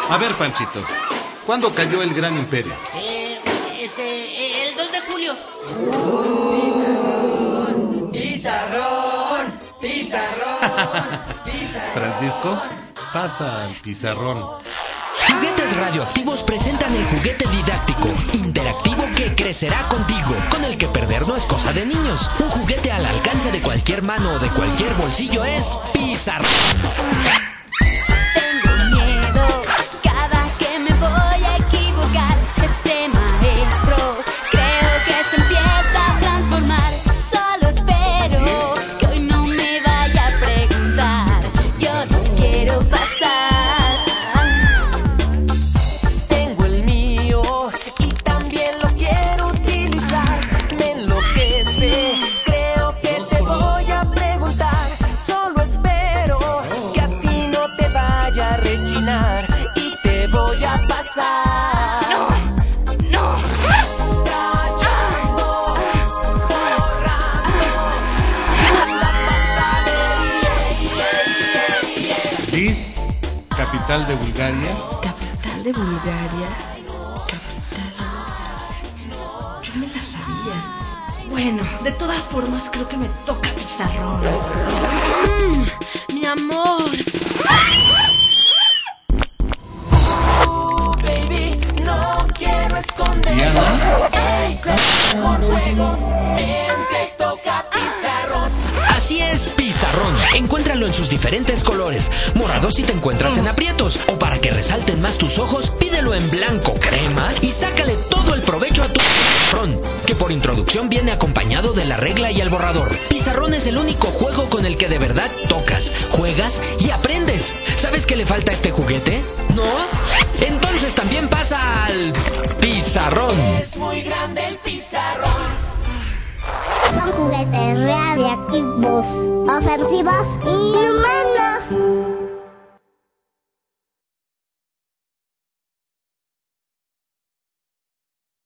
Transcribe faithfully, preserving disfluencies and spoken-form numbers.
A ver, Panchito, ¿cuándo cayó el Gran Imperio? Eh, este, el dos de julio. Pizarrón, pizarrón, pizarrón. Francisco, pasa al pizarrón. Juguetes Radioactivos presentan el juguete didáctico, interactivo que crecerá contigo, con el que perder no es cosa de niños. Un juguete al alcance de cualquier mano o de cualquier bolsillo es Pizarrón. Tengo miedo cada que me voy a equivocar. Este maestro creo que se empieza a transformar. Solo espero que hoy no me vaya a preguntar. Yo no quiero pasar. Tengo el mío y también lo quiero utilizar. Me enloquece, creo que te voy a preguntar. Solo espero que a ti no te vaya a rechinar y te voy a pasar. No, no. Callando, borrando la pasadería. Liz, capital de Bulgaria. Capital de Bulgaria. Capital de Bulgaria. Yo me la sabía. Bueno, de todas formas creo que me toca pizarrón. Mm, mi amor. Oh, baby, no quiero esconder. Diana. Es el mejor juego. Ven, te toca pizarrón. Así es, Pizarrón. Encuéntralo en sus diferentes colores. Morado si te encuentras en aprietos. O para que resalten más tus ojos, pídelo en blanco crema y sácale todo el provecho a tu Pizarrón, que por introducción viene acompañado de la regla y el borrador. Pizarrón es el único juego con el que de verdad tocas, juegas y aprendes. ¿Sabes qué le falta a este juguete? ¿No? Entonces también pasa al Pizarrón. Es muy grande el pizarrón. Son juguetes radiactivos, ofensivos, inhumanos.